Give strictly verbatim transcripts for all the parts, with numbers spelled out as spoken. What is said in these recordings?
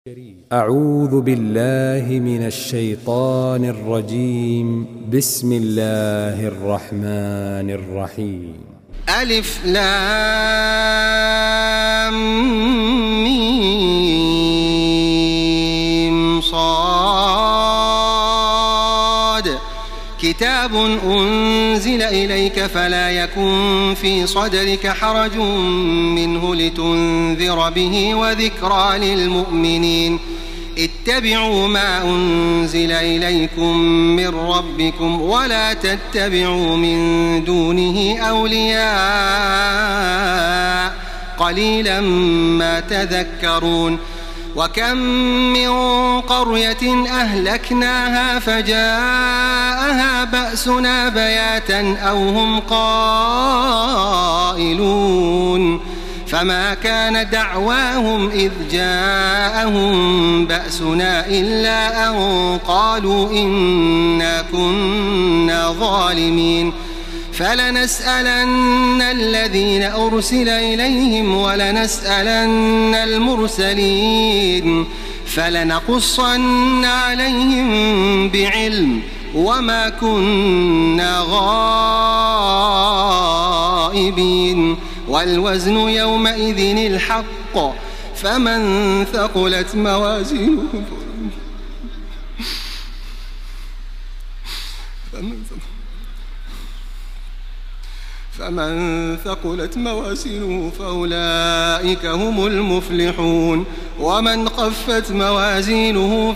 أعوذ بالله من الشيطان الرجيم. بسم الله الرحمن الرحيم. ألف لام ميم صاد كتاب أنزل إليك فلا يكن في صدرك حرج منه لتنذر به وذكرى للمؤمنين. اتبعوا ما أنزل إليكم من ربكم ولا تتبعوا من دونه أولياء قليلا ما تذكرون. وكم من قرية أهلكناها فجاءها بأسنا بياتا أو هم قائلون فما كان دعواهم إذ جاءهم بأسنا إلا أن قالوا إنا كنا ظالمين. فلنسألن الذين أرسل إليهم ولنسألن المرسلين فلنقصن عليهم بعلم وما كنا غائبين. والوزن يومئذ الحق فمن ثقلت موازينه فمن ثقلت موازينه فأولئك هم المفلحون. ومن خفت موازينه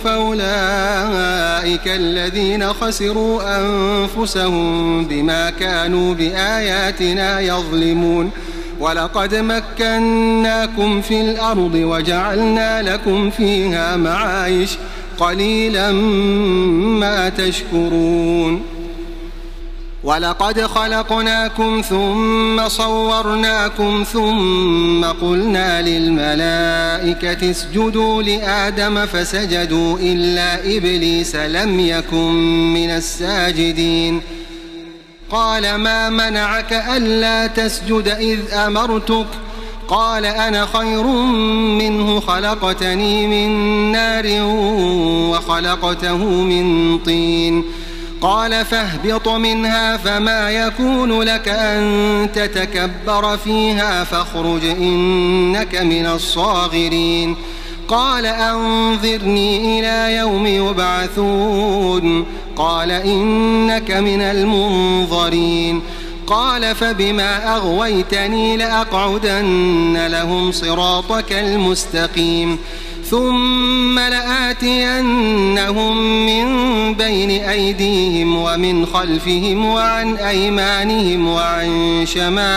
فأولئك الذين خسروا أنفسهم بما كانوا بآياتنا يظلمون. ولقد مكناكم في الأرض وجعلنا لكم فيها معايش قليلا ما تشكرون. ولقد خلقناكم ثم صورناكم ثم قلنا للملائكة اسجدوا لآدم فسجدوا إلا إبليس لم يكن من الساجدين. قال ما منعك ألا تسجد إذ أمرتك؟ قال أنا خير منه خلقتني من نار وخلقته من طين. قال فاهبط منها فما يكون لك أن تتكبر فيها فاخرج إنك من الصاغرين. قال أنظرني إلى يوم يبعثون. قال إنك من المنظرين. قال فبما أغويتني لأقعدن لهم صراطك المستقيم ثم لآتينهم من بين أيديهم ومن خلفهم وعن أيمانهم وعن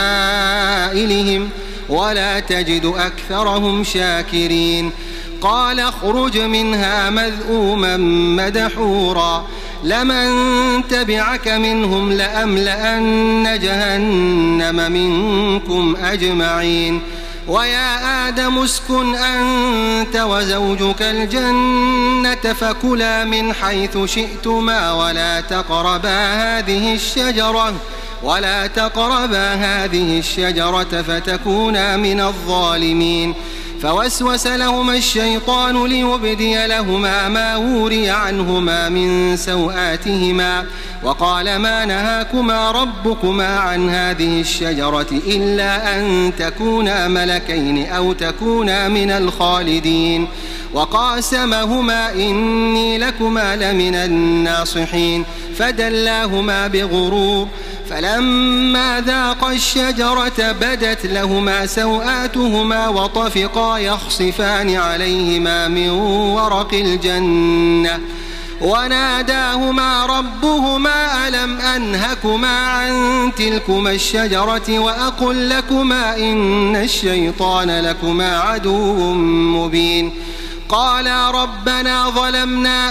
شمائلهم ولا تجد أكثرهم شاكرين. قال اخرج منها مذءوما مدحورا لمن تبعك منهم لأملأن جهنم منكم أجمعين. ويا آدم اسكن أنت وزوجك الجنة فكلا من حيث شئتما ولا تقربا هذه الشجرة ولا تقربا هذه الشجرة فتكونا من الظالمين. فوسوس لهما الشيطان ليبدي لهما ما وري عنهما من سوآتهما وقال ما نهاكما ربكما عن هذه الشجرة إلا أن تكونا ملكين أو تكونا من الخالدين. وقاسمهما إني لكما لمن الناصحين فدلاهما بغرور. فلما ذاقا الشجرة بدت لهما سوآتهما وطفقا يخصفان عليهما من ورق الجنة وناداهما ربهما ألم أنهكما عن تلكما الشجرة وأقل لكما إن الشيطان لكما عدو مبين. قالا ربنا ظلمنا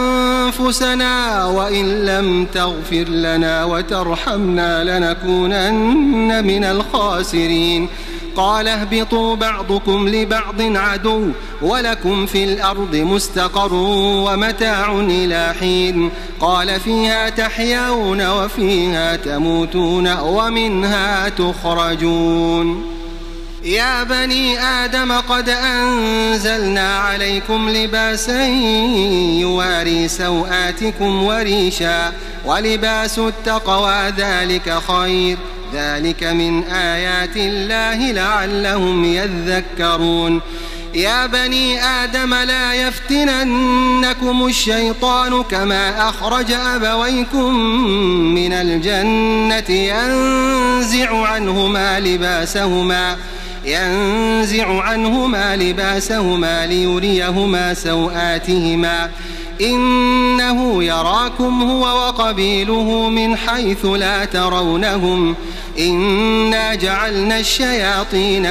أنفسنا وإن لم تغفر لنا وترحمنا لنكونن من الخاسرين. قال اهبطوا بعضكم لبعض عدو ولكم في الأرض مستقر ومتاع إلى حين. قال فيها تحيون وفيها تموتون ومنها تخرجون. يا بني آدم قد أنزلنا عليكم لباسا يواري سوآتكم وريشا ولباس التقوى ذلك خير ذلك من آيات الله لعلهم يذكرون يا بني آدم لا يفتننكم الشيطان كما أخرج أبويكم من الجنة ينزع عنهما لباسهما ينزع عنهما لباسهما ليريهما سوآتهما إنه يراكم هو وقبيله من حيث لا ترونهم إنا جعلنا الشياطين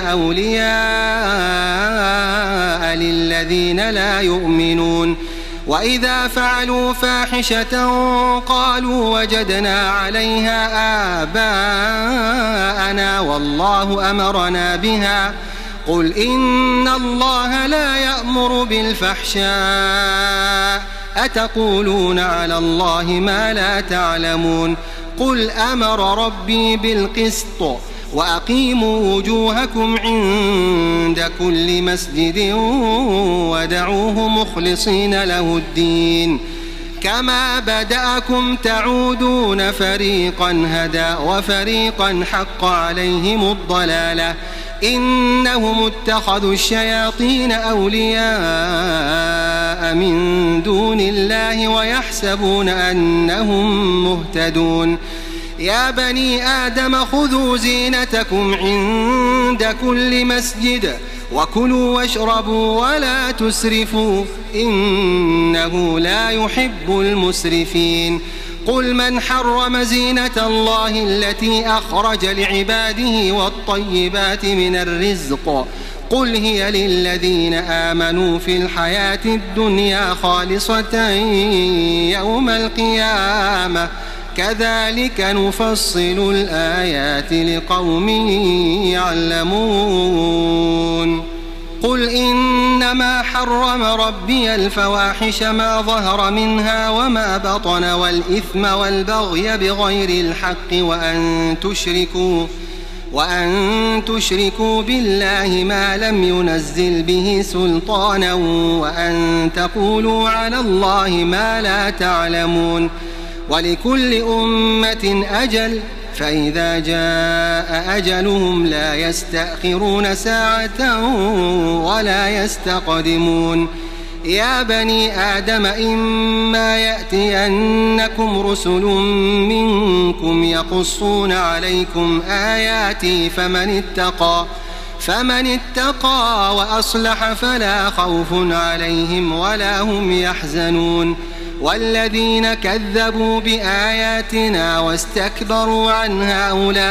أولياء للذين لا يؤمنون وإذا فعلوا فاحشة قالوا وجدنا عليها آباءنا والله أمرنا بها قل إن الله لا يأمر بالفحشاء أتقولون على الله ما لا تعلمون قل أمر ربي بالقسط وأقيموا وجوهكم عند كل مسجد ودعوه مخلصين له الدين كما بدأكم تعودون فريقا هدى وفريقا حق عليهم الضلالة إنهم اتخذوا الشياطين أولياء من دون الله ويحسبون أنهم مهتدون يا بني آدم خذوا زينتكم عند كل مسجد وكلوا واشربوا ولا تسرفوا إنه لا يحب المسرفين قل من حرم زينة الله التي أخرج لعباده والطيبات من الرزق قل هي للذين آمنوا في الحياة الدنيا خالصة يوم القيامة كذلك نفصل الآيات لقوم يعلمون قل إنما حرم ربي الفواحش ما ظهر منها وما بطن والإثم والبغي بغير الحق وأن تشركوا وأن تشركوا بالله ما لم ينزل به سلطانا وأن تقولوا على الله ما لا تعلمون ولكل أمة أجل فإذا جاء أجلهم لا يستأخرون ساعة ولا يستقدمون يا بني آدم إما يأتينكم رسل منكم يقصون عليكم آياتي فمن اتقى فمن اتقى وأصلح فلا خوف عليهم ولا هم يحزنون والذين كذبوا بآياتنا واستكبروا عنها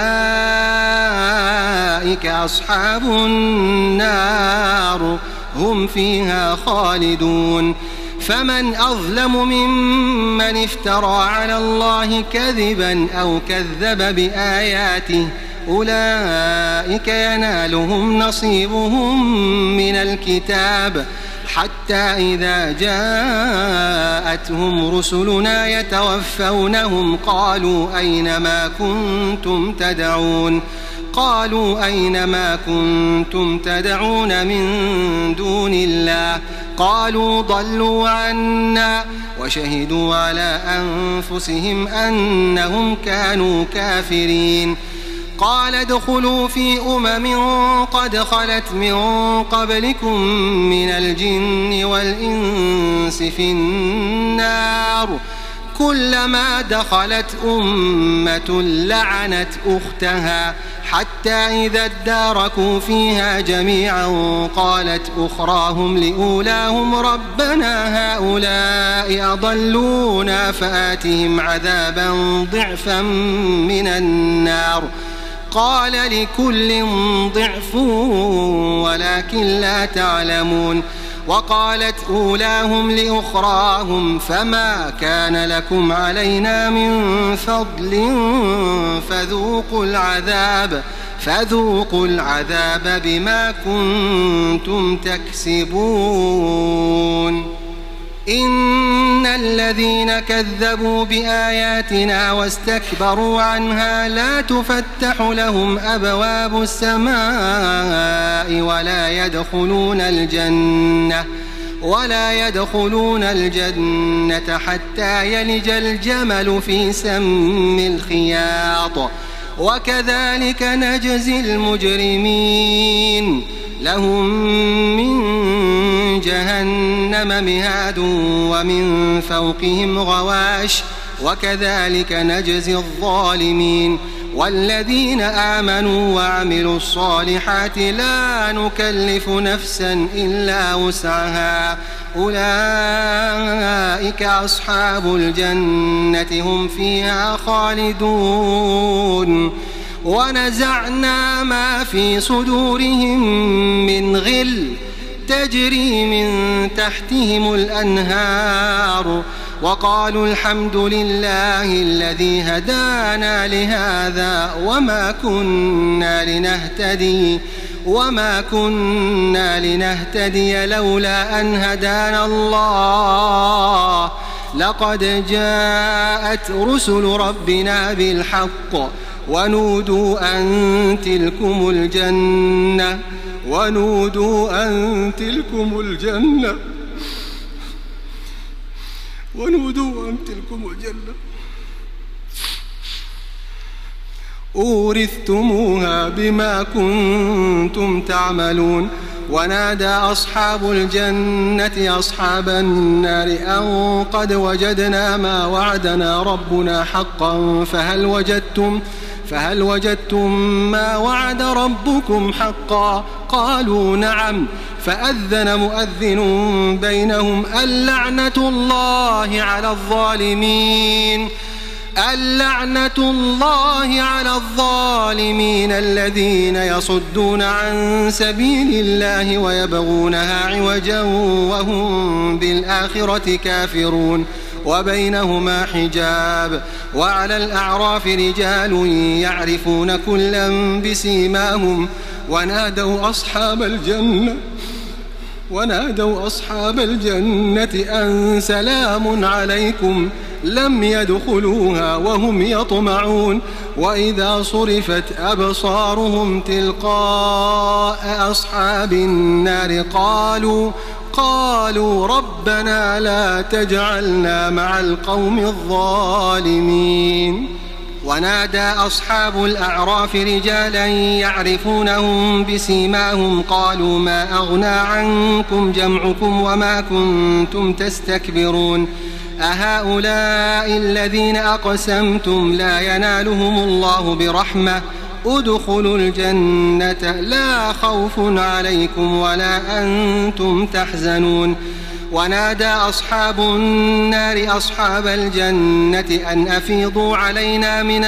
أولئك أصحاب النار هم فيها خالدون فمن أظلم ممن افترى على الله كذبا أو كذب بآياته أولئك ينالهم نصيبهم من الكتاب حتى إذا جاءتهم رسلنا يتوفونهم قالوا أين ما كنتم تدعون قالوا أين ما كنتم تدعون من دون الله قالوا ضلوا عنا وشهدوا على أنفسهم أنهم كانوا كافرين قال ادخلوا في أمم قد خلت من قبلكم من الجن والإنس في النار كلما دخلت أمة لعنت أختها حتى إذا اداركوا فيها جميعا قالت أخراهم لأولاهم ربنا هؤلاء أضلونا فآتهم عذابا ضعفا من النار قال لكل ضعف ولكن لا تعلمون وقالت أولاهم لأخراهم فما كان لكم علينا من فضل فذوقوا العذاب فذوقوا العذاب بما كنتم تكسبون إن الذين الذين كذبوا بآياتنا واستكبروا عنها لا تفتح لهم أبواب السماء ولا يدخلون الجنة ولا يدخلون الجنة حتى يلج الجمل في سم الخياط وكذلك نجزي المجرمين لهم من جهنم مهاد ومن فوقهم غواش وكذلك نجزي الظالمين والذين آمنوا وعملوا الصالحات لا نكلف نفسا إلا وسعها أولئك أصحاب الجنة هم فيها خالدون ونزعنا ما في صدورهم من غل تجري من تحتهم الأنهار وقالوا الحمد لله الذي هدانا لهذا وما كنا لنهتدي وما كنا لنهتدي لولا أن هدانا الله لقد جاءت رسل ربنا بالحق ونودوا أن تلكم الجنة ونودوا أن تلكم الجنة ونودوا أن تلكم الجنة أورثتموها بما كنتم تعملون ونادى أصحاب الجنة أصحاب النار أن قد وجدنا ما وعدنا ربنا حقا فهل وجدتم فهل وجدتم ما وعد ربكم حقا قالوا نعم فأذن مؤذن بينهم اللعنة الله على الظالمين اللعنة الله على الظالمين الذين يصدون عن سبيل الله ويبغونها عوجا وهم بالآخرة كافرون وبينهما حجاب وعلى الأعراف رجال يعرفون كلا بسيماهم ونادوا أصحاب الجنة ونادوا أصحاب الجنة أن سلام عليكم لم يدخلوها وهم يطمعون وإذا صرفت أبصارهم تلقاء أصحاب النار قالوا قالوا ربنا لا تجعلنا مع القوم الظالمين ونادى أصحاب الأعراف رجالا يعرفونهم بسيماهم قالوا ما أغنى عنكم جمعكم وما كنتم تستكبرون أهؤلاء الذين أقسمتم لا ينالهم الله برحمة ادخلوا الجنة لا خوف عليكم ولا أنتم تحزنون ونادى أصحاب النار أصحاب الجنة أن أفيضوا علينا من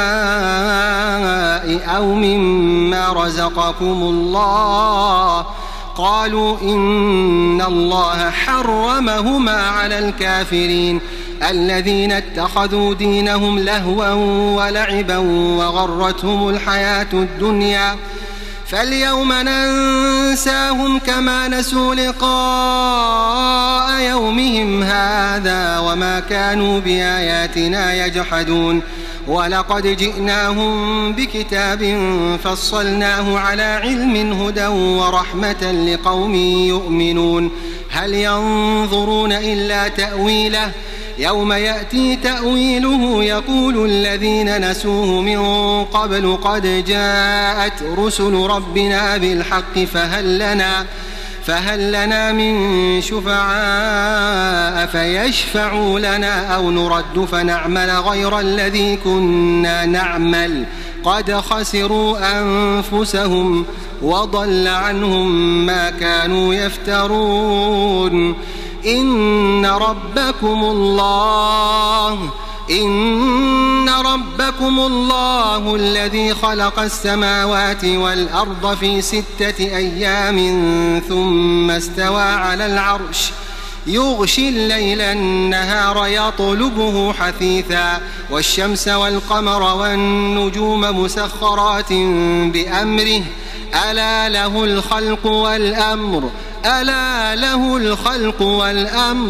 الماء أو مما رزقكم الله قالوا إن الله حرمهما على الكافرين الذين اتخذوا دينهم لهوا ولعبا وغرتهم الحياة الدنيا فاليوم ننساهم كما نسوا لقاء يومهم هذا وما كانوا بآياتنا يجحدون ولقد جئناهم بكتاب فصلناه على علم هدى ورحمة لقوم يؤمنون هل ينظرون إلا تأويله يوم يأتي تأويله يقول الذين نسوه من قبل قد جاءت رسل ربنا بالحق فهل لنا فهل لنا من شفعاء فيشفعوا لنا أو نرد فنعمل غير الذي كنا نعمل قد خسروا أنفسهم وضل عنهم ما كانوا يفترون إن ربكم الله إن ربكم الله الذي خلق السماوات والأرض في ستة أيام ثم استوى على العرش يغشي الليل النهار يطلبه حثيثا والشمس والقمر والنجوم مسخرات بأمره ألا له الخلق والأمر ألا له الخلق والأمر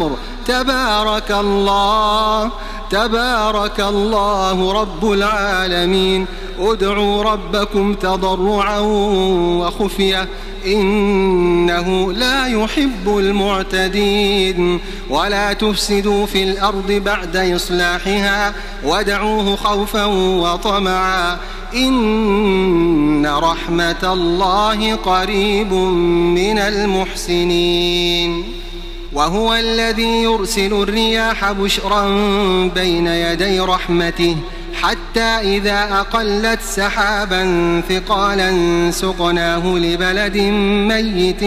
تبارك الله تبارك الله رب العالمين. ادعوا ربكم تضرعا وخفية إنه لا يحب المعتدين. ولا تفسدوا في الأرض بعد إصلاحها وادعوه خوفا وطمعا إن رحمة الله قريب من المحسنين. وهو الذي يرسل الرياح بشرا بين يدي رحمته حتى إذا أقلت سحابا ثقالا سقناه لبلد ميت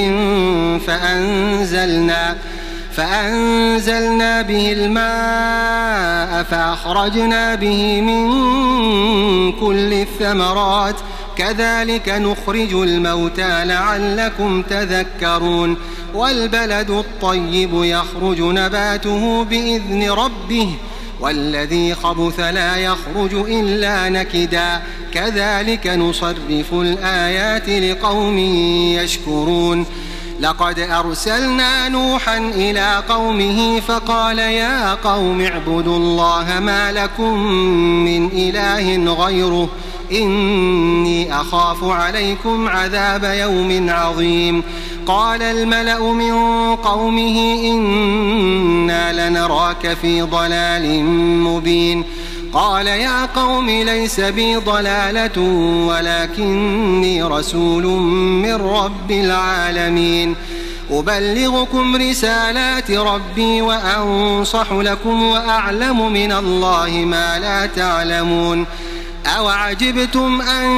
فأنزلنا فأنزلنا به الماء فأخرجنا به من كل الثمرات كذلك نخرج الموتى لعلكم تذكرون. والبلد الطيب يخرج نباته بإذن ربه والذي خبث لا يخرج إلا نكدا كذلك نصرف الآيات لقوم يشكرون. لقد أرسلنا نوحا إلى قومه فقال يا قوم اعبدوا الله ما لكم من إله غيره إني أخاف عليكم عذاب يوم عظيم. قال الملأ من قومه إنا لنراك في ضلال مبين. قال يا قوم ليس بي ضلالة ولكني رسول من رب العالمين. أبلغكم رسالات ربي وأنصح لكم وأعلم من الله ما لا تعلمون. أوعجبتم أن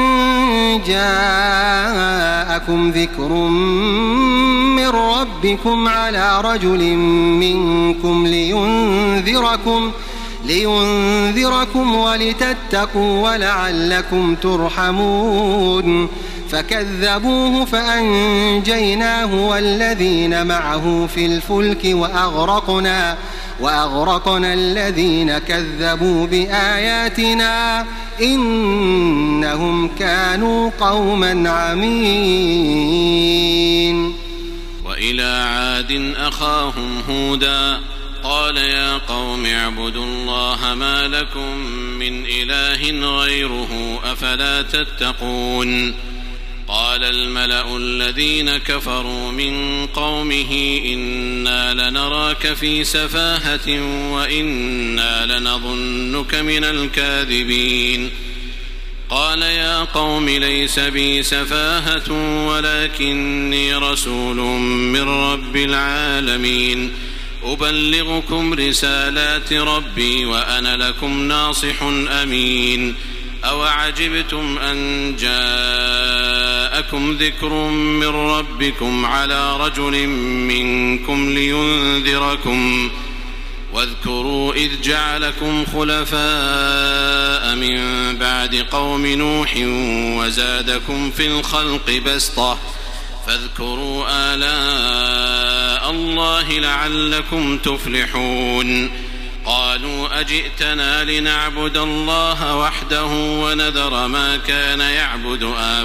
جاءكم ذكر من ربكم على رجل منكم لينذركم لينذركم ولتتقوا ولعلكم ترحمون. فكذبوه فأنجيناه والذين معه في الفلك وأغرقنا وأغرقنا الذين كذبوا بآياتنا إنهم كانوا قوما عمين. وإلى عاد أخاهم هودا قال يا قوم اعبدوا الله ما لكم من إله غيره أفلا تتقون. قال الملأ الذين كفروا من قومه إنا لنراك في سفاهة وإنا لنظنك من الكاذبين. قال يا قوم ليس بي سفاهة ولكني رسول من رب العالمين. أبلغكم رسالات ربي وأنا لكم ناصح أمين. أوعجبتم أن جاءكم ذكر من ربكم على رجل منكم لينذركم واذكروا إذ جعلكم خلفاء من بعد قوم نوح وزادكم في الخلق بسطة فاذكروا آلاء الله لعلكم تفلحون. قالوا أجئتنا لنعبد الله وحده ونذر ما كان يعبد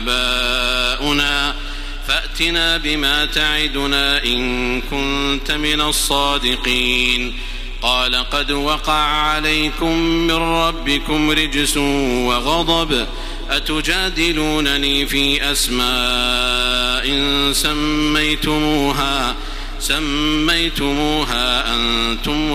آباؤنا فأتنا بما تعدنا إن كنت من الصادقين. قال قد وقع عليكم من ربكم رجس وغضب أتجادلونني في أسماء سميتموها سميتموها أنتم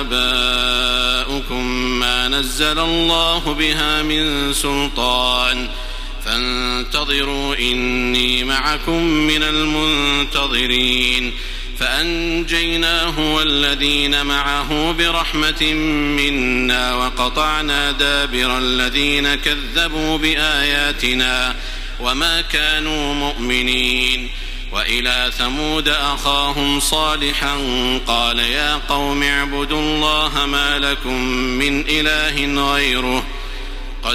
وآباؤكم ما نزل الله بها من سلطان فانتظروا إني معكم من المنتظرين. فأنجيناه والذين معه برحمة منا وقطعنا دابر الذين كذبوا بآياتنا وما كانوا مؤمنين. وإلى ثمود أخاهم صالحا قال يا قوم اعبدوا الله ما لكم من إله غيره قد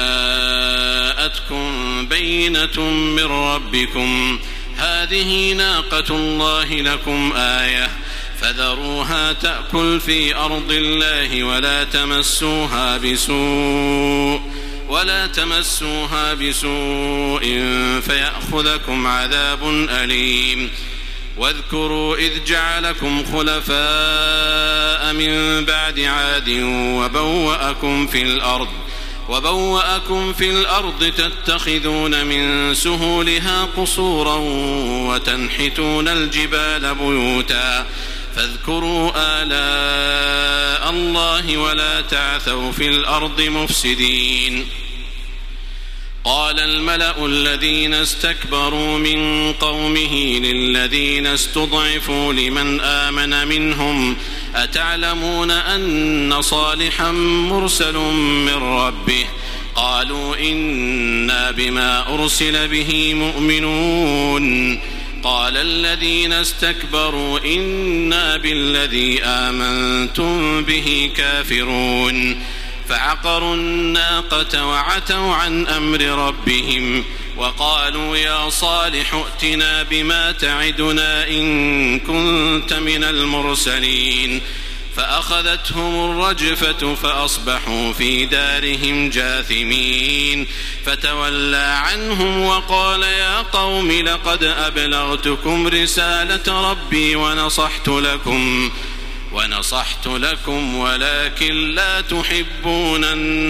جاءتكم بينة من ربكم هذه ناقة الله لكم آية فذروها تأكل في أرض الله ولا تمسوها بسوء ولا تمسوها بسوء فيأخذكم عذاب أليم. واذكروا إذ جعلكم خلفاء من بعد عاد وبوأكم في الأرض وبوأكم في الأرض تتخذون من سهولها قصورا وتنحتون الجبال بيوتا فاذكروا آلاء الله ولا تعثوا في الأرض مفسدين. قال الملأ الذين استكبروا من قومه للذين استضعفوا لمن آمن منهم أتعلمون أن صالحا مرسل من ربه قالوا إنا بما أرسل به مؤمنون. قال الذين استكبروا إنا بالذي آمنتم به كافرون. فعقروا الناقة وعتوا عن أمر ربهم وقالوا يا صالح ائتنا بما تعدنا إن كنت من المرسلين. فأخذتهم الرجفة فأصبحوا في دارهم جاثمين. فتولى عنهم وقال يا قوم لقد أبلغتكم رسالة ربي ونصحت لكم ونصحت لكم ولكن لا تحبون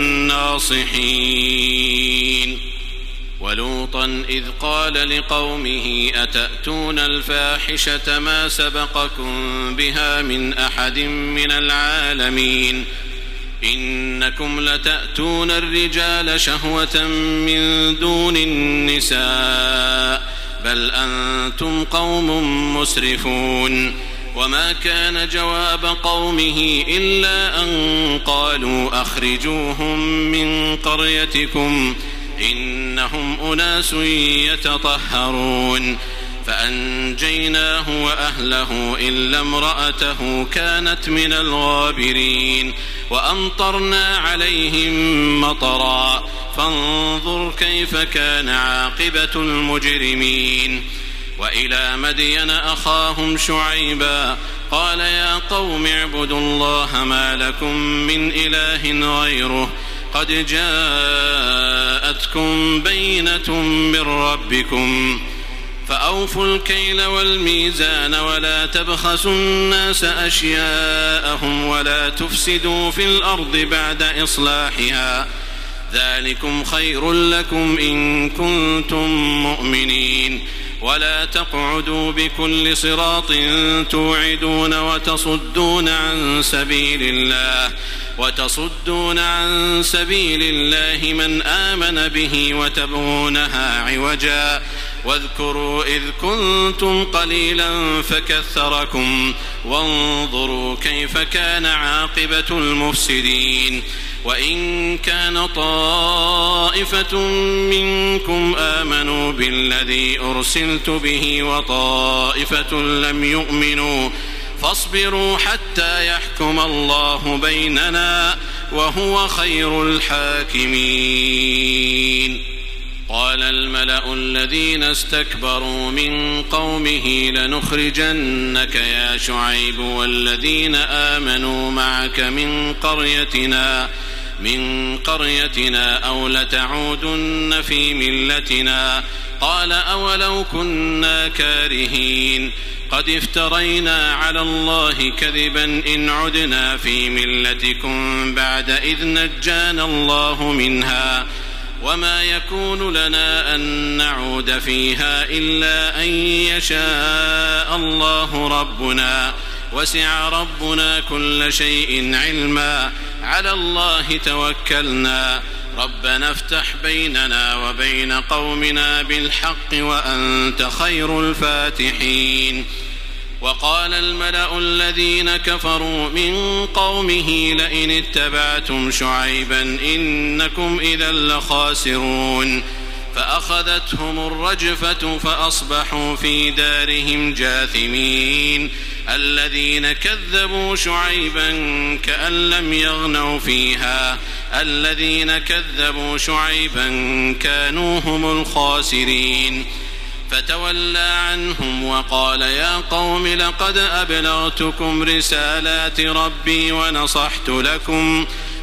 الناصحين. ولوطا إذ قال لقومه أتأتون الفاحشة ما سبقكم بها من أحد من العالمين إنكم لتأتون الرجال شهوة من دون النساء بل أنتم قوم مسرفون. وما كان جواب قومه إلا أن قالوا أخرجوهم من قريتكم إنهم أناس يتطهرون. فأنجيناه وأهله إلا امرأته كانت من الغابرين وأمطرنا عليهم مطرا فانظر كيف كان عاقبة المجرمين. وإلى مدين أخاهم شعيبا قال يا قوم اعبدوا الله ما لكم من إله غيره قد جاءتكم بينة من ربكم فأوفوا الكيل والميزان ولا تبخسوا الناس أشياءهم ولا تفسدوا في الأرض بعد إصلاحها ذلكم خير لكم إن كنتم مؤمنين. ولا تقعدوا بكل صراط توعدون وتصدون عن سبيل الله وتصدون عن سبيل الله من آمن به وتبغونها عوجا واذكروا إذ كنتم قليلا فكثركم وانظروا كيف كان عاقبة المفسدين. وإن كان طائفة منكم آمنوا بالذي أرسلت به وطائفة لم يؤمنوا فاصبروا حتى يحكم الله بيننا وهو خير الحاكمين. قال الملأ الذين استكبروا من قومه لنخرجنك يا شعيب والذين آمنوا معك من قريتنا من قريتنا أو لتعودن في ملتنا قال أولو كنا كارهين قد افترينا على الله كذبا إن عدنا في ملتكم بعد إذ نجانا الله منها وما يكون لنا أن نعود فيها إلا أن يشاء الله ربنا وسع ربنا كل شيء علما على الله توكلنا ربنا افتح بيننا وبين قومنا بالحق وأنت خير الفاتحين. وقال الملأ الذين كفروا من قومه لئن اتبعتم شعيبا إنكم إذا لخاسرون. فأخذتهم الرجفة فأصبحوا في دارهم جاثمين. الذين كذبوا شعيبا كأن لم يغنوا فيها الذين كذبوا شعيبا كانوا هم الخاسرين. فتولى عنهم وقال يا قوم لقد أبلغتكم رسالات ربي ونصحت لكم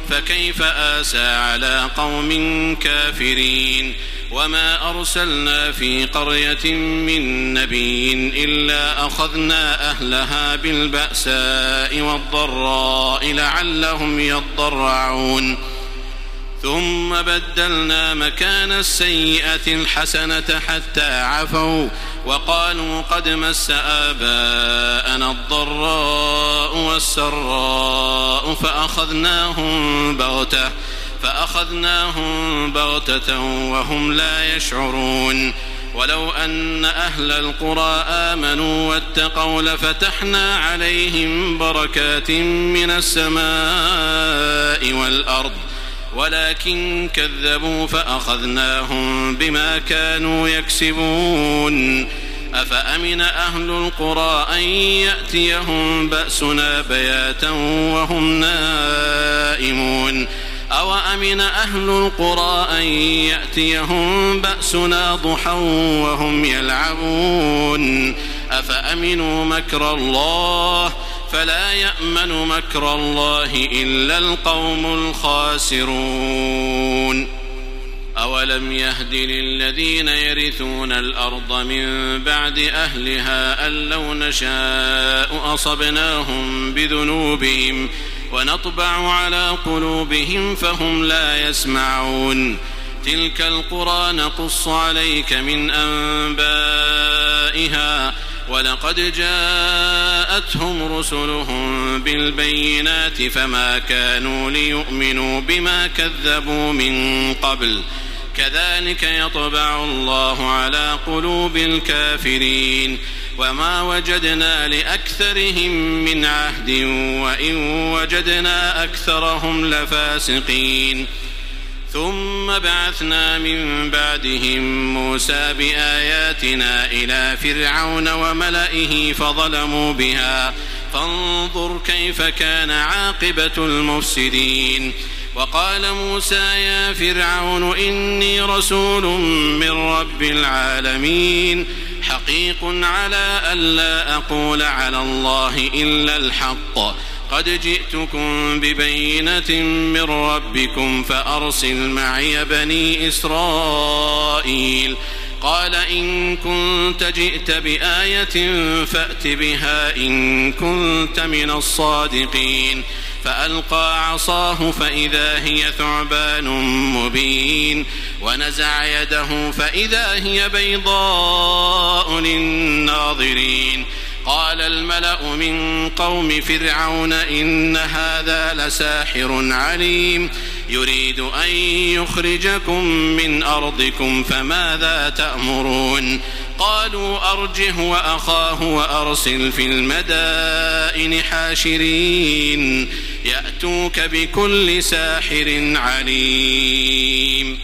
فكيف آسى على قوم كافرين. وما أرسلنا في قرية من نبي إلا أخذنا أهلها بالبأساء والضراء لعلهم يضرعون ثم بدلنا مكان السيئة الحسنة حتى عفوا وقالوا قد مس آباءنا الضراء والسراء فأخذناهم بغتة فأخذناهم بغتة وهم لا يشعرون. ولو أن أهل القرى آمنوا واتقوا لفتحنا عليهم بركات من السماء والأرض ولكن كذبوا فأخذناهم بما كانوا يكسبون. أفأمن أهل القرى أن يأتيهم بأسنا بياتا وهم نائمون أو أمن أهل القرى أن يأتيهم بأسنا ضحى وهم يلعبون أفأمنوا مكر الله فلا يأمن مكر الله إلا القوم الخاسرون. أولم يهد للذين يرثون الأرض من بعد أهلها أن لو نشاء أصبناهم بذنوبهم ونطبع على قلوبهم فهم لا يسمعون. تلك القرى نقص عليك من أنبائها ولقد جاءتهم رسلهم بالبينات فما كانوا ليؤمنوا بما كذبوا من قبل كذلك يطبع الله على قلوب الكافرين. وما وجدنا لأكثرهم من عهد وإن وجدنا أكثرهم لفاسقين. ثم بعثنا من بعدهم موسى بآياتنا إلى فرعون وملئه فظلموا بها فانظر كيف كان عاقبة المفسدين. وقال موسى يا فرعون إني رسول من رب العالمين حقيق على ألا أقول على الله إلا الحق قد جئتكم ببينة من ربكم فأرسل معي بني إسرائيل. قال إن كنت جئت بآية فأت بها إن كنت من الصادقين. فألقى عصاه فإذا هي ثعبان مبين ونزع يده فإذا هي بيضاء للناظرين. قال الملأ من قوم فرعون إن هذا لساحر عليم يريد أن يخرجكم من أرضكم فماذا تأمرون. قالوا أرجه وأخاه وأرسل في المدائن حاشرين يأتوك بكل ساحر عليم.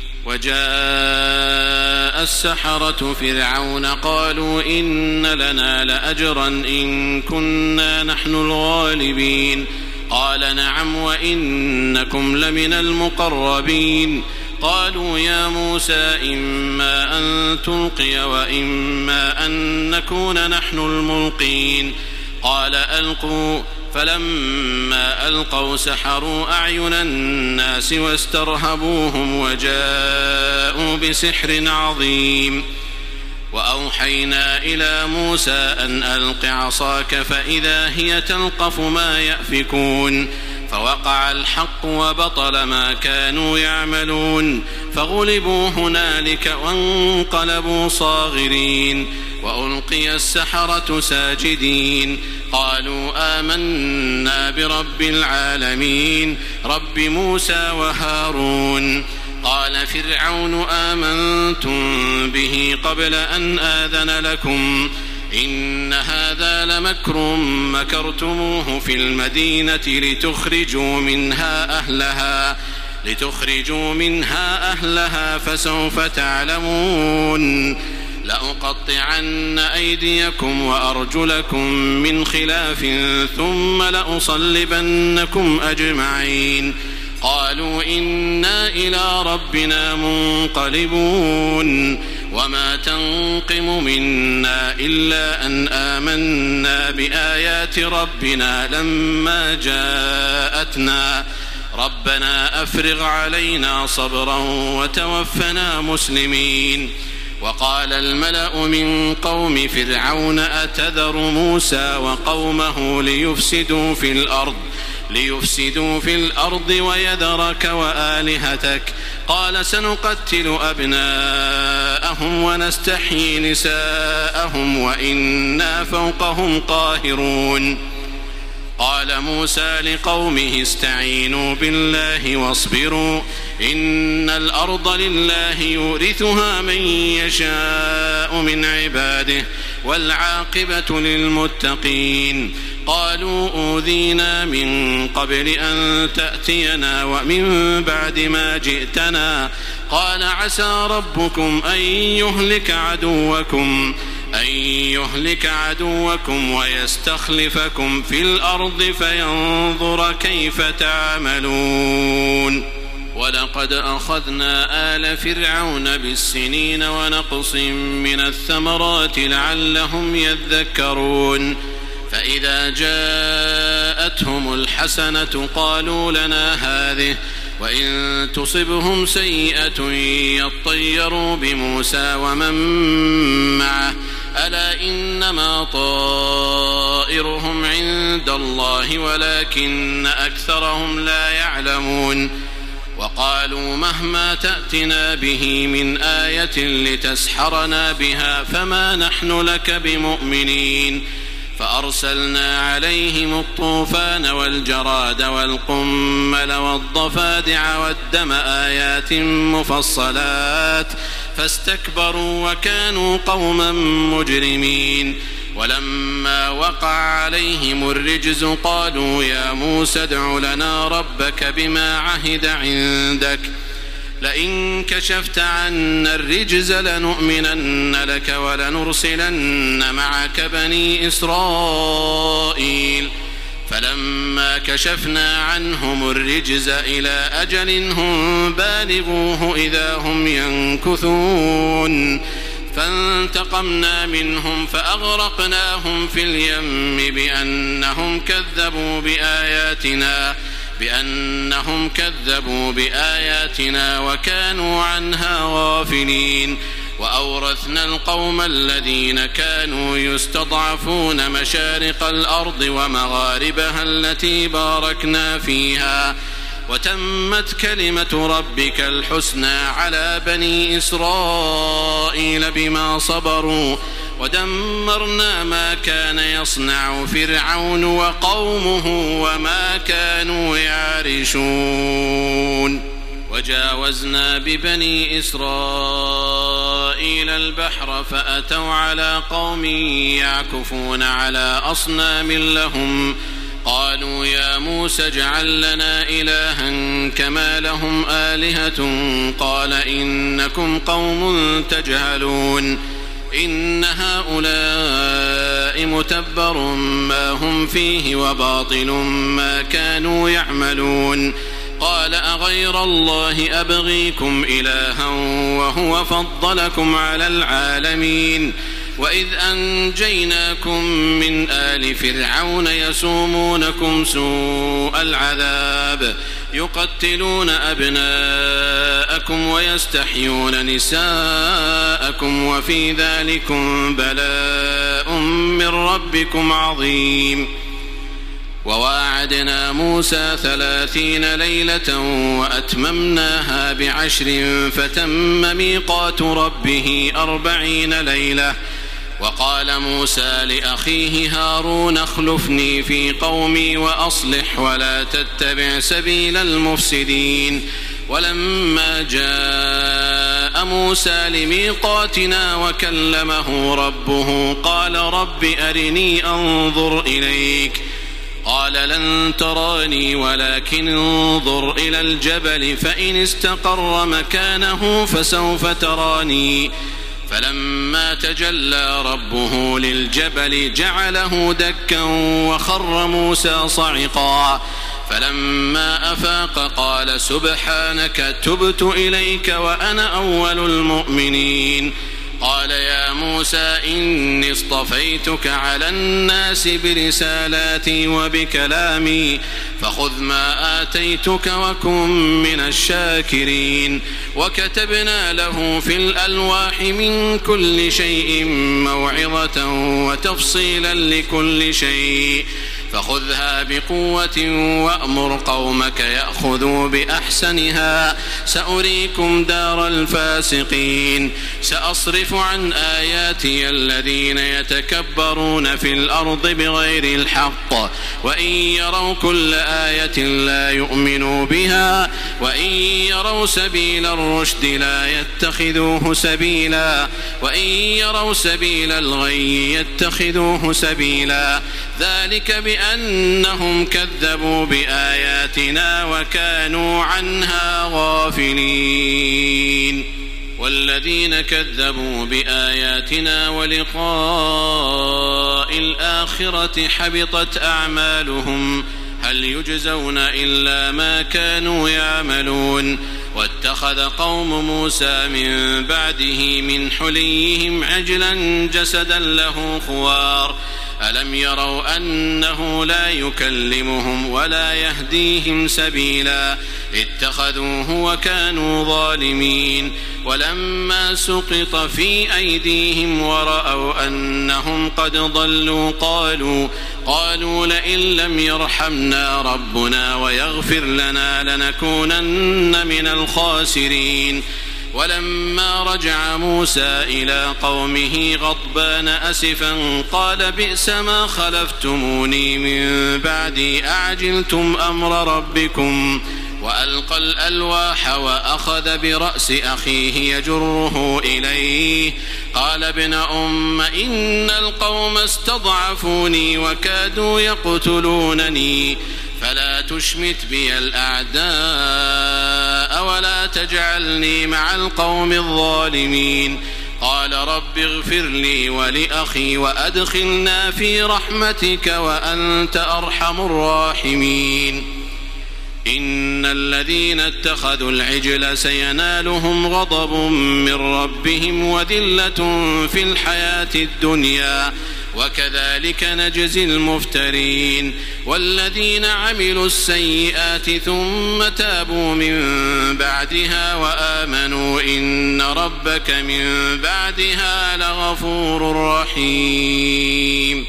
وجاء السحرة فرعون قالوا إن لنا لأجرا إن كنا نحن الغالبين. قال نعم وإنكم لمن المقربين. قالوا يا موسى إما أن تلقي وإما أن نكون نحن الملقين. قال ألقوا فلما ألقوا سحروا أعين الناس واسترهبوهم وجاءوا بسحر عظيم. وأوحينا إلى موسى أن ألق عصاك فإذا هي تلقف ما يأفكون. فوقع الحق وبطل ما كانوا يعملون فغلبوا هنالك وانقلبوا صاغرين. وألقي السحرة ساجدين قالوا آمنا برب العالمين رب موسى وهارون. قال فرعون آمنتم به قبل أن آذن لكم إن هذا لمكر مكرتموه في المدينة لتخرجوا منها أهلها لتخرجوا منها أهلها فسوف تعلمون. لأقطعن أيديكم وأرجلكم من خلاف ثم لأصلبنكم أجمعين. قالوا إنا إلى ربنا منقلبون. وما تنقم منا إلا أن آمنا بآيات ربنا لما جاءتنا ربنا أفرغ علينا صبرا وتوفنا مسلمين. وقال الملأ من قوم فرعون أتذر موسى وقومه ليفسدوا في الأرض ليفسدوا في الأرض ويذرك وآلهتك قال سنقتل أبناءهم ونستحيي نساءهم وإنا فوقهم قاهرون. قال موسى لقومه استعينوا بالله واصبروا إن الأرض لله يورثها من يشاء من عباده والعاقبة للمتقين. قالوا أوذينا من قبل أن تأتينا ومن بعد ما جئتنا قال عسى ربكم أن يهلك عدوكم أن يهلك عدوكم ويستخلفكم في الأرض فينظر كيف تعملون. ولقد أخذنا آل فرعون بالسنين ونقص من الثمرات لعلهم يذكرون. فإذا جاءتهم الحسنة قالوا لنا هذه وإن تصبهم سيئة يطيروا بموسى ومن معه ألا إنما طائرهم عند الله ولكن أكثرهم لا يعلمون. وقالوا مهما تأتنا به من آية لتسحرنا بها فما نحن لك بمؤمنين. فأرسلنا عليهم الطوفان والجراد والقمل والضفادع والدم آيات مفصلات فاستكبروا وكانوا قوما مجرمين. ولما وقع عليهم الرجز قالوا يا موسى ادع لنا ربك بما عهد عندك لئن كشفت عنا الرجز لنؤمنن لك ولنرسلن معك بني إسرائيل. فلما كشفنا عنهم الرجز إلى أجل هم بالغوه إذا هم ينكثون فانتقمنا منهم فأغرقناهم في اليم بأنهم كذبوا بآياتنا بأنهم كذبوا بآياتنا وكانوا عنها غافلين. وأورثنا القوم الذين كانوا يستضعفون مشارق الأرض ومغاربها التي باركنا فيها وتمت كلمة ربك الحسنى على بني إسرائيل بما صبروا ودمرنا ما كان يصنع فرعون وقومه وما كانوا يعرشون. وجاوزنا ببني إسرائيل البحر فأتوا على قوم يعكفون على أصنام لهم قالوا يا موسى اجعل لنا إلها كما لهم آلهة قال إنكم قوم تجهلون إن هؤلاء متبر ما هم فيه وباطل ما كانوا يعملون. قال أغير الله أبغيكم إلها وهو فضلكم على العالمين وإذ أنجيناكم من آل فرعون يسومونكم سوء العذاب يقتلون أبناءكم ويستحيون نساءكم وفي ذلكم بلاء من ربكم عظيم. وواعدنا موسى ثلاثين ليلة وأتممناها بعشر فتم ميقات ربه أربعين ليلة. وقال موسى لأخيه هارون اخلفني في قومي وأصلح ولا تتبع سبيل المفسدين. ولما جاء موسى لميقاتنا وكلمه ربه قال رب أرني أنظر إليك قال لن تراني ولكن انظر إلى الجبل فإن استقر مكانه فسوف تراني. فلما تجلى ربه للجبل جعله دكا وخر موسى صعقا. فلما أفاق قال سبحانك تبت إليك وأنا أول المؤمنين. قال يا موسى إني اصطفيتك على الناس برسالاتي وبكلامي فخذ ما آتيتك وكن من الشاكرين وكتبنا له في الألواح من كل شيء موعظة وتفصيلا لكل شيء فخذها بقوة وأمر قومك يأخذوا بأحسنها سأريكم دار الفاسقين سأصرف عن آياتي الذين يتكبرون في الأرض بغير الحق وإن يروا كل آية لا يؤمنوا بها وإن يروا سبيل الرشد لا يتخذوه سبيلا وإن يروا سبيل الغي يتخذوه سبيلا ذلك بأنهم كذبوا بآياتنا وكانوا عنها غافلين والذين كذبوا بآياتنا ولقاء الآخرة حبطت أعمالهم هل يجزون إلا ما كانوا يعملون واتخذ قوم موسى من بعده من حليهم عجلا جسدا له خوار ألم يروا أنه لا يكلمهم ولا يهديهم سبيلا اتخذوه وكانوا ظالمين ولما سقط في أيديهم ورأوا أنهم قد ضلوا قالوا قالوا لئن لم يرحمنا ربنا ويغفر لنا لنكونن من الخاسرين ولما رجع موسى إلى قومه غضبان أسفا قال بئس ما خلفتموني من بعدي أعجلتم أمر ربكم وألقى الألواح وأخذ برأس أخيه يجره إليه قال ابن أم إن القوم استضعفوني وكادوا يقتلونني فلا تشمت بي الأعداء ولا تجعلني مع القوم الظالمين قال رب اغفر لي ولأخي وأدخلنا في رحمتك وأنت أرحم الراحمين إن الذين اتخذوا العجل سينالهم غضب من ربهم وذلة في الحياة الدنيا وكذلك نجزي المفترين والذين عملوا السيئات ثم تابوا من بعدها وآمنوا إن ربك من بعدها لغفور رحيم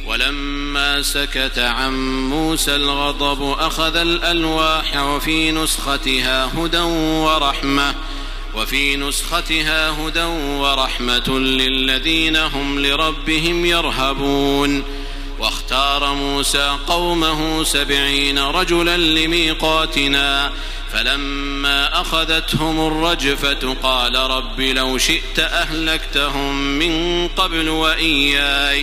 ولما سكت عن موسى الغضب أخذ الألواح وفي نسختها هدى ورحمة وفي نسختها هدى ورحمة للذين هم لربهم يرهبون واختار موسى قومه سبعين رجلا لميقاتنا فلما أخذتهم الرجفة قال رب لو شئت أهلكتهم من قبل وإياي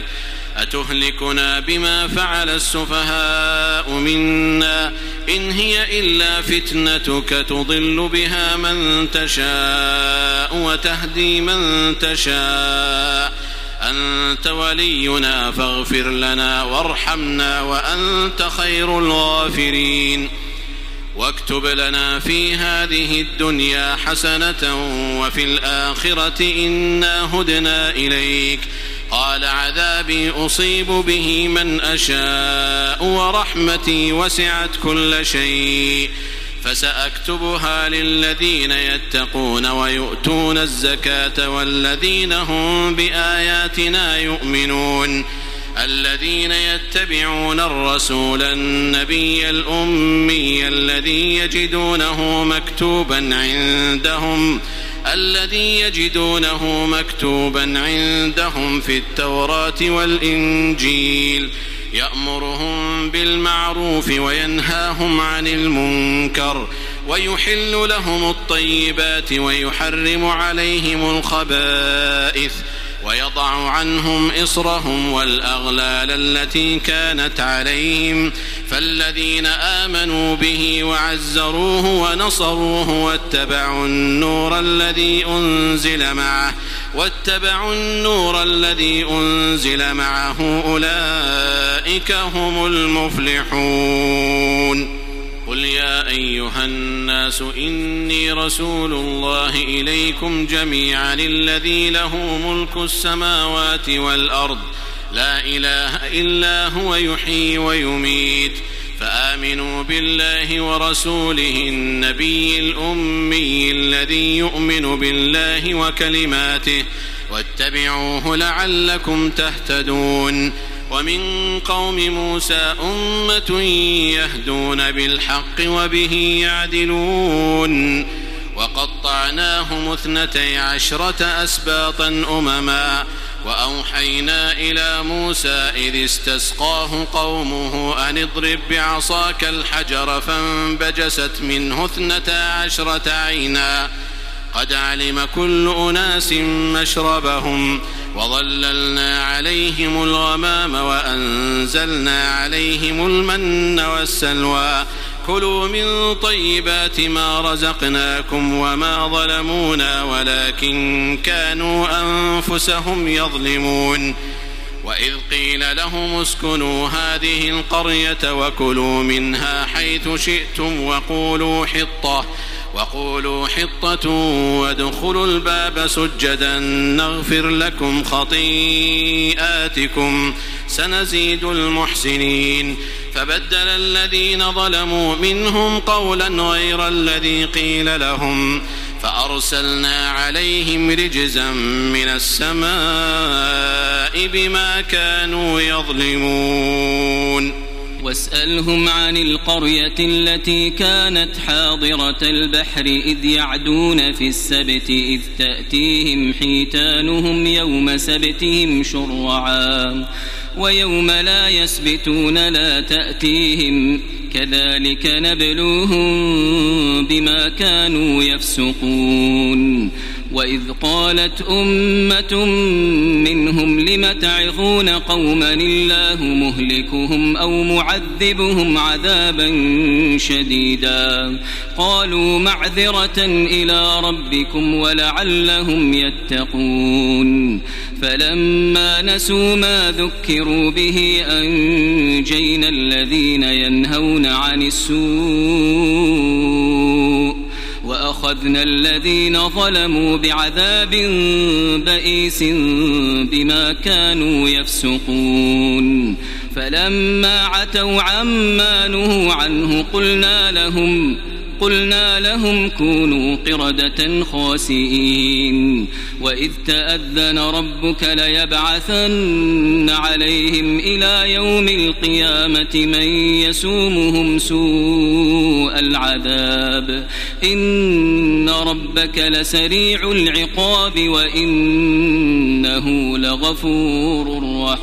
أتهلكنا بما فعل السفهاء منا إن هي إلا فتنتك تضل بها من تشاء وتهدي من تشاء أنت ولينا فاغفر لنا وارحمنا وأنت خير الغافرين واكتب لنا في هذه الدنيا حسنة وفي الآخرة إنا هدنا إليك قال عذابي أصيب به من أشاء ورحمتي وسعت كل شيء فسأكتبها للذين يتقون ويؤتون الزكاة والذين هم بآياتنا يؤمنون الذين يتبعون الرسول النبي الأمي الذي يجدونه مكتوبا عندهم الذي يجدونه مكتوبا عندهم في التوراة والإنجيل يأمرهم بالمعروف وينهاهم عن المنكر ويحل لهم الطيبات ويحرم عليهم الخبائث ويضع عنهم إصرهم والأغلال التي كانت عليهم فالذين آمنوا به وعزروه ونصروه واتبعوا النور الذي أنزل معه واتبعوا النور الذي أنزل معه أولئك هم المفلحون قل يا أيها الناس إني رسول الله إليكم جميعا الذي له ملك السماوات والأرض لا إله إلا هو يحيي ويميت فآمنوا بالله ورسوله النبي الأمي الذي يؤمن بالله وكلماته واتبعوه لعلكم تهتدون ومن قوم موسى أمة يهدون بالحق وبه يعدلون وقطعناهم اثنتي عشرة أسباطا أمما وأوحينا إلى موسى إذ استسقاه قومه أن اضرب بعصاك الحجر فانبجست منه اثنتا عشرة عينا قد علم كل أناس مشربهم وظللنا عليهم الغمام وأنزلنا عليهم المن والسلوى كلوا من طيبات ما رزقناكم وما ظلمونا ولكن كانوا أنفسهم يظلمون وإذ قيل لهم اسكنوا هذه القرية وكلوا منها حيث شئتم وقولوا حطة وقولوا حطة وادخلوا الباب سجدا نغفر لكم خطيئاتكم سنزيد المحسنين فبدل الذين ظلموا منهم قولا غير الذي قيل لهم فأرسلنا عليهم رجزا من السماء بما كانوا يظلمون واسألهم عن القرية التي كانت حاضرة البحر إذ يعدون في السبت إذ تأتيهم حيتانهم يوم سبتهم شرعا ويوم لا يسبتون لا تأتيهم كذلك نبلوهم بما كانوا يفسقون وإذ قالت أمة منهم لم تعظون قوما الله مهلكهم أو معذبهم عذابا شديدا قالوا معذرة إلى ربكم ولعلهم يتقون فلما نسوا ما ذكروا به أنجينا الذين ينهون عن السوء وأخذنا الذين ظلموا بعذاب بئيس بما كانوا يفسقون فلما عتوا عما نهوا عنه قلنا لهم قلنا لهم كونوا قردة خاسئين وإذ تأذن ربك ليبعثن عليهم إلى يوم القيامة من يسومهم سوء العذاب إن ربك لسريع العقاب وإنه لغفور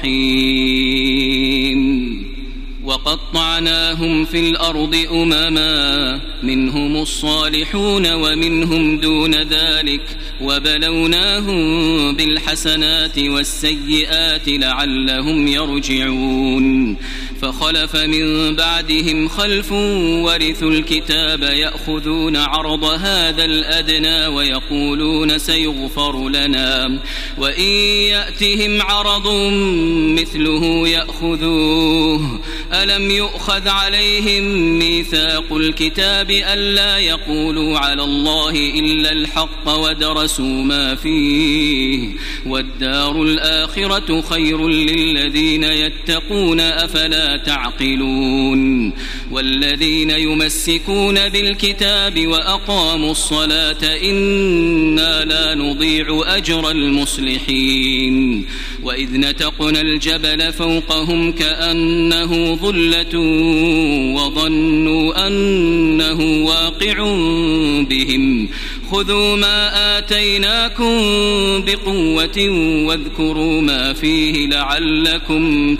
رحيم وقطعناهم في الأرض أمما منهم الصالحون ومنهم دون ذلك وبلوناهم بالحسنات والسيئات لعلهم يرجعون فخلف من بعدهم خلف ورثوا الكتاب يأخذون عرض هذا الأدنى ويقولون سيغفر لنا وإن يأتهم عرض مثله يأخذوه ألم يؤخذ عليهم ميثاق الكتاب ألا يقولوا على الله إلا الحق ودرسوا ما فيه والدار الآخرة خير للذين يتقون أفلا تعقلون والذين يمسكون بالكتاب وأقاموا الصلاة إنا لا نضيع أجر المصلحين وإذ نتقنا الجبل فوقهم كأنه ظلة وظنوا أنه واقع بهم خذوا ما آتيناكم بقوة واذكروا ما فيه لعلكم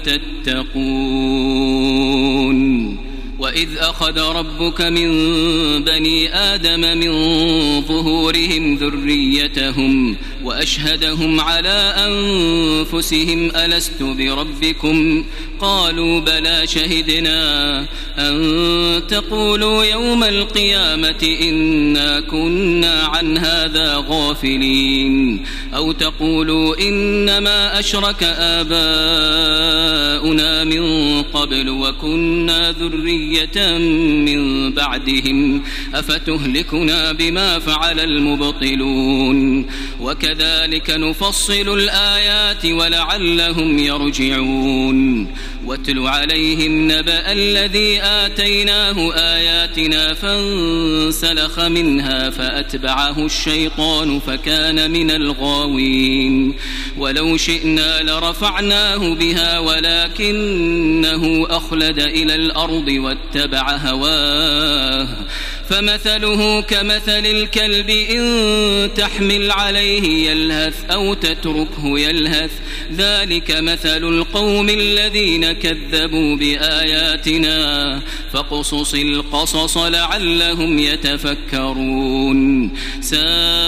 تتقون وإذ أخذ ربك من بني آدم من ظهورهم ذريتهم وأشهدهم على أنفسهم ألست بربكم قالوا بلى شهدنا أن تقولوا يوم القيامة إنا كنا عن هذا غافلين أو تقولوا إنما أشرك آباؤنا من قبل وكنا ذرية من بعدهم أفتهلكنا بما فعل المبطلون وكذلك نفصل الآيات ولعلهم يرجعون واتل عليهم نبأ الذي آتيناه آياتنا فانسلخ منها فأتبعه الشيطان فكان من الغاوين ولو شئنا لرفعناه بها ولكنه أخلد إلى الأرض واتبع هواه فمثله كمثل الكلب إن تحمل عليه يلهث أو تتركه يلهث ذلك مثل القوم الذين كذبوا بآياتنا فاقصص القصص لعلهم يتفكرون ساء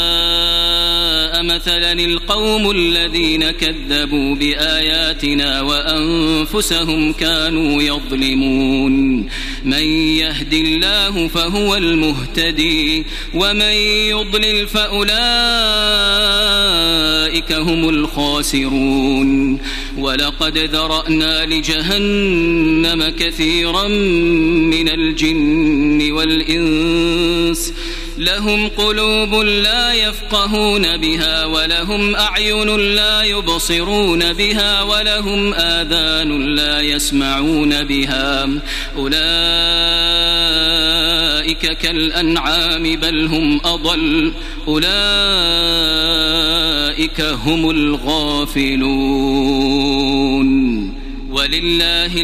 مثلا القوم الذين كذبوا بآياتنا وأنفسهم كانوا يظلمون من يهد الله فهو المهتدي ومن يضلل فأولئك هم الخاسرون ولقد ذرأنا لجهنم كثيرا من الجن والإنس لهم قلوب لا يفقهون بها ولهم أعين لا يبصرون بها ولهم آذان لا يسمعون بها أولئك كالأنعام بل هم أضل أولئك هم الغافلون ولله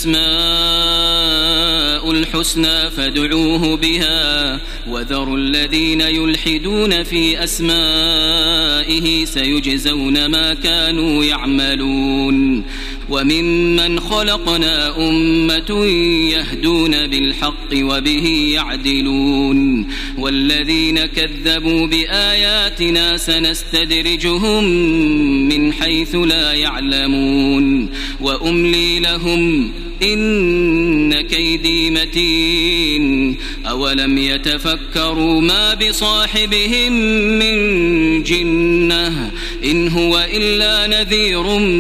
الأسماء الحسنى فادعوه بها وذروا الذين يلحدون في أسمائه سيجزون ما كانوا يعملون وممن خلقنا أمة يهدون بالحق وبه يعدلون والذين كذبوا بآياتنا سنستدرجهم من حيث لا يعلمون وأملي لهم إن كيدي متين أولم يتفكروا ما بصاحبهم من جنة إن هو إلا نذير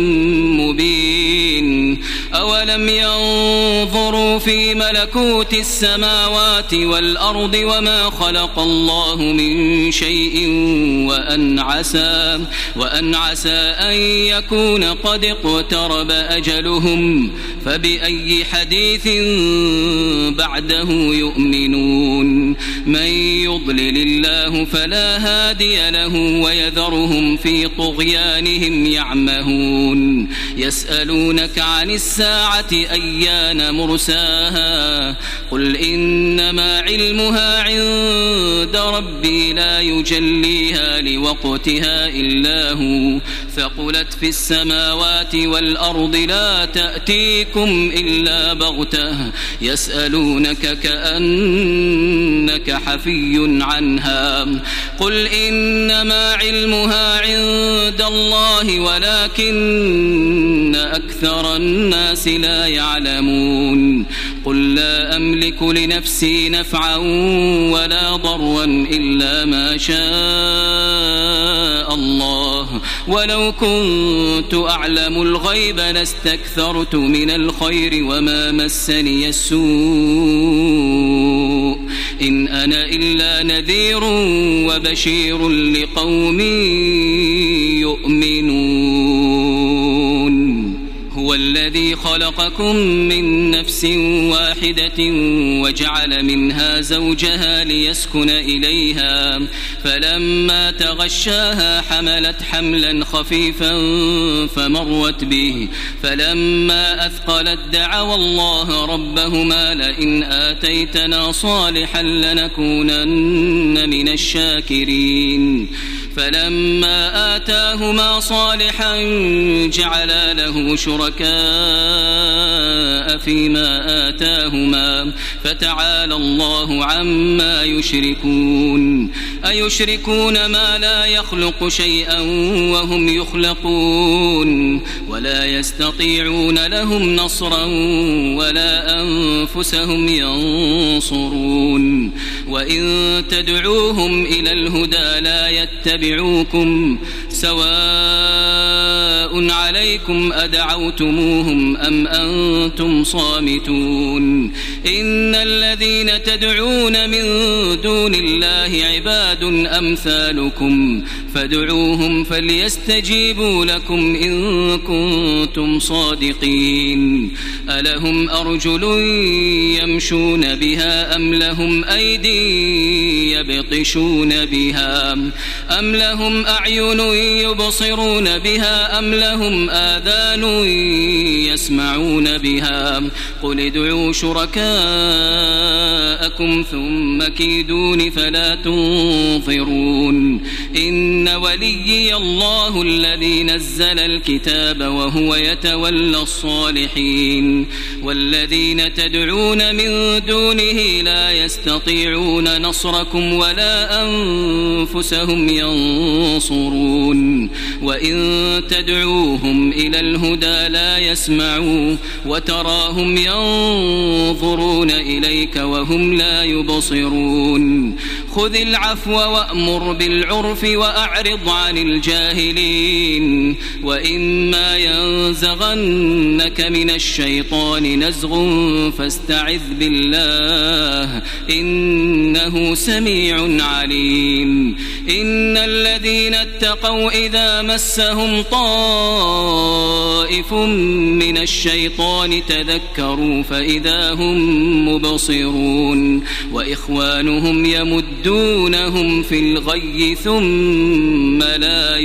مبين أولم ينظروا في ملكوت السماوات والأرض وما خلق الله من شيء وأن عسى, وأن عسى أن يكون قد اقترب أجلهم فبأي حديث بعده يؤمنون من يضلل الله فلا هادي له ويذرهم في طغيانهم يعمهون يسألونك عن الساعة أيان مرساها قل إنما علمها عند ربي لا يجليها لوقتها إلا هو ثقلت في السماوات والأرض لا تأتيكم إلا بغتة يسألونك كأنك حفي عنها قل إنما علمها عند الله ولكن أكثر الناس لا يعلمون قل لا أملك لنفسي نفعا ولا ضرا إلا ما شاء الله ولو كنت أعلم الغيب لاستكثرت من الخير وما مسني السوء إن أنا إلا نذير وبشير لقوم يؤمنون هو الذي خلقكم من نفس واحدة وجعل منها زوجها ليسكن إليها فلما تغشاها حملت حملا خفيفا فمرت به فلما أثقلت دعوا الله ربهما لئن آتيتنا صالحا لنكونن من الشاكرين فلما آتاهما صالحا جعلا له شركاء فيما آتاهما فتعالى الله عما يشركون أيشركون ما لا يخلق شيئا وهم يخلقون ولا يستطيعون لهم نصرا ولا أنفسهم ينصرون وإن تدعوهم إلى الهدى لا يتبعوكم سواء عليكم أدعوتموهم أم أنتم صامتون إن الذين تدعون من دون الله عباد أمثالكم فادعوهم فليستجيبوا لكم إن كنتم صادقين ألهم أرجل يمشون بها أم لهم أيدي يبطشون بها أم لهم أعين يبصرون بها أم لهم آذان يسمعون بها قل ادعوا شركاءكم ثم كيدون فلا تنظرون إن وليي الله الذي نزل الكتاب وهو يتولى الصالحين والذين تدعون من دونه لا يستطيعون نصركم ولا أنفسهم ينصرون وإن تدعوهم إلى الهدى لا يسمعوا وتراهم ينظرون إليك وهم لا يبصرون خذ العفو وأمر بالعرف وأعرض عن الجاهلين وإما ينزغنك من الشيطان نزغ فاستعذ بالله إنه سميع عليم إن الذين اتقوا إذا مسهم طائف من الشيطان تذكروا فإذا هم مبصرون وإخوانهم يمدونهم في الغي ثم لا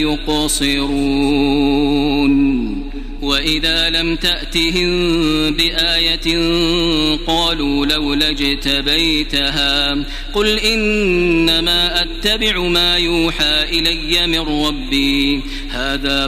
يقصرون وإذا لم تأتهم بآية قالوا لولا اجتبيتها قل إنما أتبع ما يوحى إلي من ربي هذا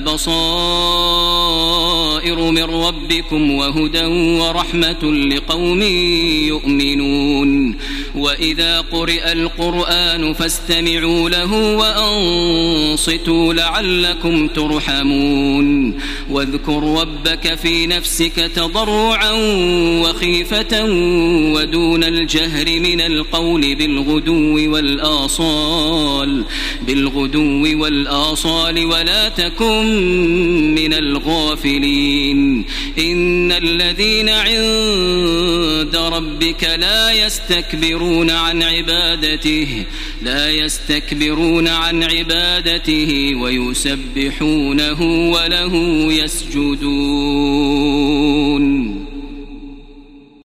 بصائر من ربكم وهدى ورحمة لقوم يؤمنون وإذا قرئ القرآن فاستمعوا له وأنصتوا لعلكم ترحمون واذكر ربك في نفسك تضرعا وخيفة ودون الجهر من القول بالغدو والآصال بالغدو والآصال ولا تكن من الغافلين إن الذين عند ربك لا يستكبرون عن عبادته لا يستكبرون عن عبادته ويسبحونه وله يسجدون